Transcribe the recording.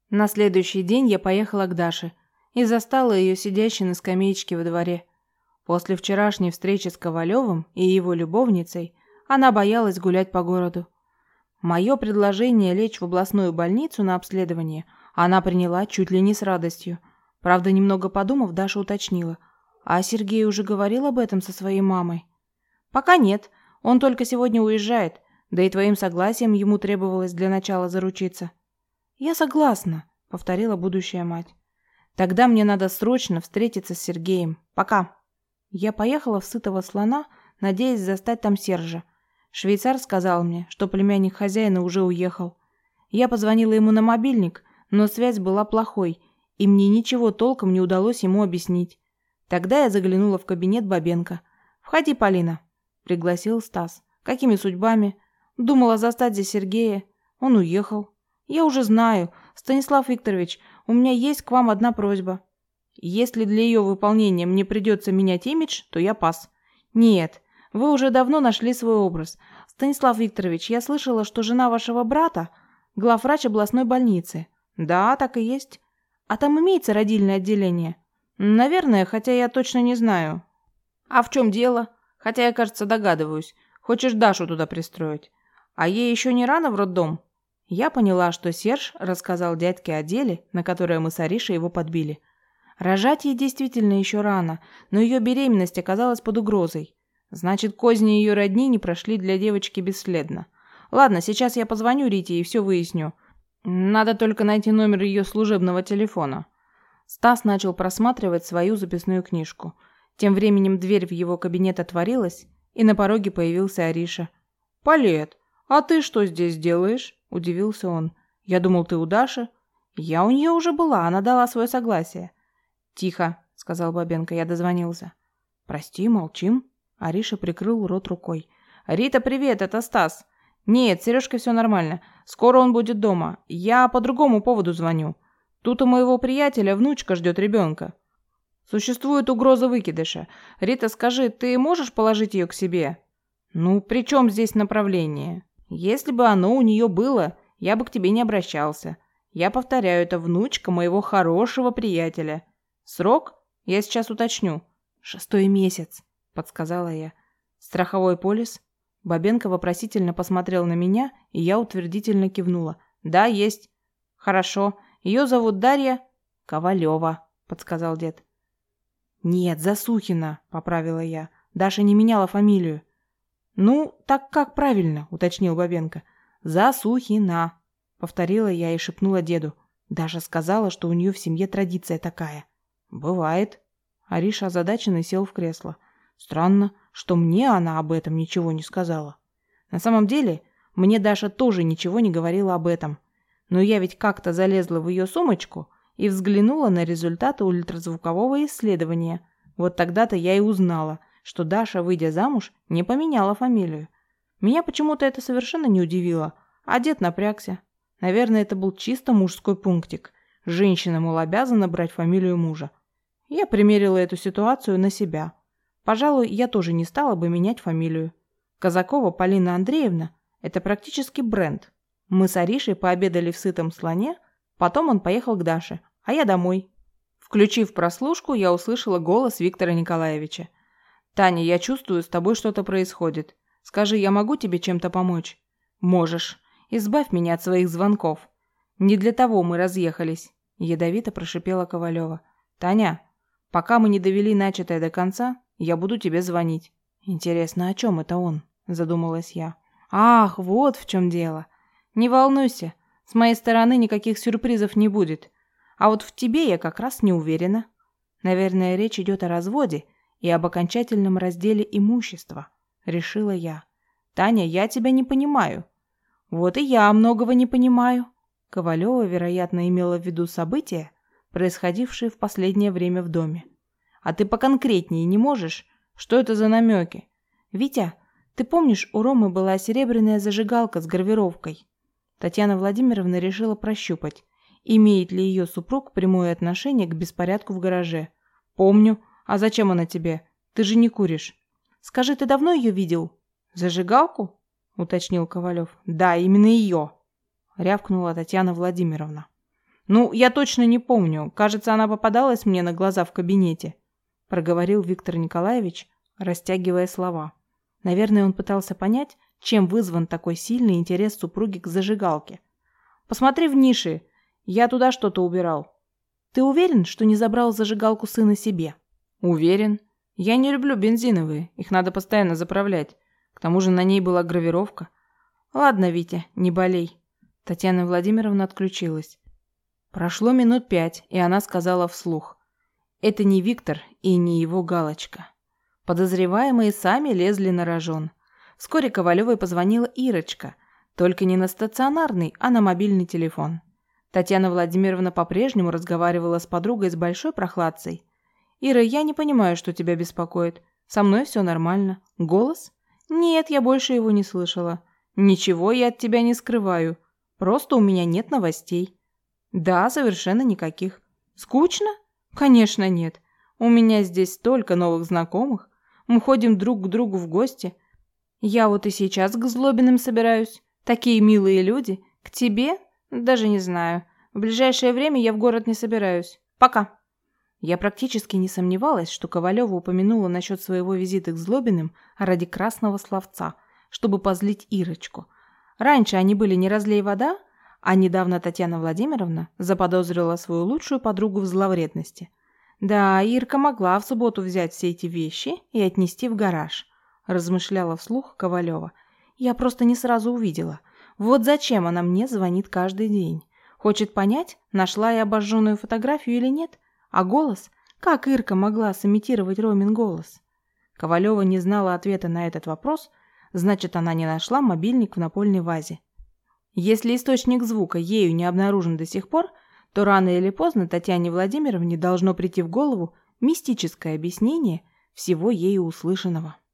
На следующий день я поехала к Даше и застала ее сидящей на скамеечке во дворе. После вчерашней встречи с Ковалевым и его любовницей она боялась гулять по городу. Мое предложение лечь в областную больницу на обследование она приняла чуть ли не с радостью. Правда, немного подумав, Даша уточнила: «А Сергей уже говорил об этом со своей мамой?» «Пока нет. Он только сегодня уезжает. Да и твоим согласием ему требовалось для начала заручиться». «Я согласна», — повторила будущая мать. «Тогда мне надо срочно встретиться с Сергеем. Пока». Я поехала в Сытого Слона, надеясь застать там Сержа. Швейцар сказал мне, что племянник хозяина уже уехал. Я позвонила ему на мобильник, но связь была плохой, и мне ничего толком не удалось ему объяснить. Тогда я заглянула в кабинет Бабенко. «Входи, Полина», — пригласил Стас. «Какими судьбами? Думала застать здесь Сергея. Он уехал». «Я уже знаю. Станислав Викторович, у меня есть к вам одна просьба. Если для ее выполнения мне придется менять имидж, то я пас». «Нет, вы уже давно нашли свой образ. Станислав Викторович, я слышала, что жена вашего брата – главврач областной больницы». «Да, так и есть». «А там имеется родильное отделение?» «Наверное, хотя я точно не знаю». «А в чем дело? Хотя я, кажется, догадываюсь. Хочешь Дашу туда пристроить? А ей еще не рано в роддом?» Я поняла, что Серж рассказал дядьке о деле, на которое мы с Аришей его подбили. Рожать ей действительно еще рано, но ее беременность оказалась под угрозой. Значит, козни ее родни не прошли для девочки бесследно. Ладно, сейчас я позвоню Рите и все выясню. Надо только найти номер ее служебного телефона. Стас начал просматривать свою записную книжку. Тем временем дверь в его кабинет отворилась, и на пороге появился Ариша. «Палет, а ты что здесь делаешь?» – удивился он. «Я думал, ты у Даши». «Я у нее уже была, она дала свое согласие». «Тихо», – сказал Бабенко, – «я дозвонился». «Прости, молчим». Ариша прикрыл рот рукой. «Рита, привет, это Стас». «Нет, с Сережкой все нормально. Скоро он будет дома. Я по другому поводу звоню. Тут у моего приятеля внучка ждет ребенка. Существует угроза выкидыша. Рита, скажи, ты можешь положить ее к себе?» «Ну, при чем здесь направление? Если бы оно у нее было, я бы к тебе не обращался. Я повторяю, это внучка моего хорошего приятеля. Срок? Я сейчас уточню». «6-й месяц», — подсказала я. «Страховой полис?» Бабенко вопросительно посмотрел на меня, и я утвердительно кивнула. «Да, есть». «Хорошо. Ее зовут Дарья Ковалева», — подсказал дед. «Нет, Засухина», — поправила я. «Даша не меняла фамилию». «Ну, так как правильно?» – уточнил Бабенко. «Засухина», – повторила я и шепнула деду. Даша сказала, что у нее в семье традиция такая. «Бывает». Ариша озадаченно сел в кресло. «Странно, что мне она об этом ничего не сказала. На самом деле, мне Даша тоже ничего не говорила об этом. Но я ведь как-то залезла в ее сумочку и взглянула на результаты ультразвукового исследования. Вот тогда-то я и узнала, что Даша, выйдя замуж, не поменяла фамилию. Меня почему-то это совершенно не удивило, а дед напрягся. Наверное, это был чисто мужской пунктик. Женщина, мол, обязана брать фамилию мужа. Я примерила эту ситуацию на себя. Пожалуй, я тоже не стала бы менять фамилию. Казакова Полина Андреевна – это практически бренд. Мы с Аришей пообедали в Сытом Слоне, потом он поехал к Даше, а я домой. Включив прослушку, я услышала голос Виктора Николаевича. «Таня, я чувствую, с тобой что-то происходит. Скажи, я могу тебе чем-то помочь?» «Можешь. Избавь меня от своих звонков. Не для того мы разъехались», – ядовито прошипела Ковалева. «Таня, пока мы не довели начатое до конца, я буду тебе звонить». «Интересно, о чем это он?» – задумалась я. «Ах, вот в чем дело. Не волнуйся, с моей стороны никаких сюрпризов не будет. А вот в тебе я как раз не уверена. Наверное, речь идет о разводе и об окончательном разделе имущества», – решила я. «Таня, я тебя не понимаю». «Вот и я многого не понимаю». Ковалева, вероятно, имела в виду события, происходившие в последнее время в доме. «А ты поконкретнее не можешь? Что это за намеки?» «Витя, ты помнишь, у Ромы была серебряная зажигалка с гравировкой?» Татьяна Владимировна решила прощупать, имеет ли ее супруг прямое отношение к беспорядку в гараже. «Помню. А зачем она тебе? Ты же не куришь». «Скажи, ты давно ее видел?» «Зажигалку?» – уточнил Ковалев. «Да, именно ее», – рявкнула Татьяна Владимировна. «Ну, я точно не помню. Кажется, она попадалась мне на глаза в кабинете», – проговорил Виктор Николаевич, растягивая слова. Наверное, он пытался понять, чем вызван такой сильный интерес супруги к зажигалке. «Посмотри в нише. Я туда что-то убирал». «Ты уверен, что не забрал зажигалку сына себе?» «Уверен. Я не люблю бензиновые. Их надо постоянно заправлять. К тому же на ней была гравировка». «Ладно, Витя, не болей». Татьяна Владимировна отключилась. Прошло минут 5, и она сказала вслух: «Это не Виктор и не его галочка». Подозреваемые сами лезли на рожон. Вскоре Ковалевой позвонила Ирочка, только не на стационарный, а на мобильный телефон. Татьяна Владимировна по-прежнему разговаривала с подругой с большой прохладцей. «Ира, я не понимаю, что тебя беспокоит. Со мной все нормально. Голос? Нет, я больше его не слышала. Ничего я от тебя не скрываю. Просто у меня нет новостей». «Да, совершенно никаких». «Скучно?» «Конечно нет. У меня здесь столько новых знакомых. Мы ходим друг к другу в гости. Я вот и сейчас к Злобиным собираюсь. Такие милые люди. К тебе? Даже не знаю. В ближайшее время я в город не собираюсь. Пока». Я практически не сомневалась, что Ковалева упомянула насчет своего визита к Злобиным ради красного словца, чтобы позлить Ирочку. Раньше они были не разлей вода, а недавно Татьяна Владимировна заподозрила свою лучшую подругу в зловредности. «Да, Ирка могла в субботу взять все эти вещи и отнести в гараж», – размышляла вслух Ковалева. «Я просто не сразу увидела. Вот зачем она мне звонит каждый день? Хочет понять, нашла я обожженную фотографию или нет? А голос? Как Ирка могла сымитировать Ромин голос?» Ковалева не знала ответа на этот вопрос, значит, она не нашла мобильник в напольной вазе. Если источник звука ею не обнаружен до сих пор, то рано или поздно Татьяне Владимировне должно прийти в голову мистическое объяснение всего ею услышанного.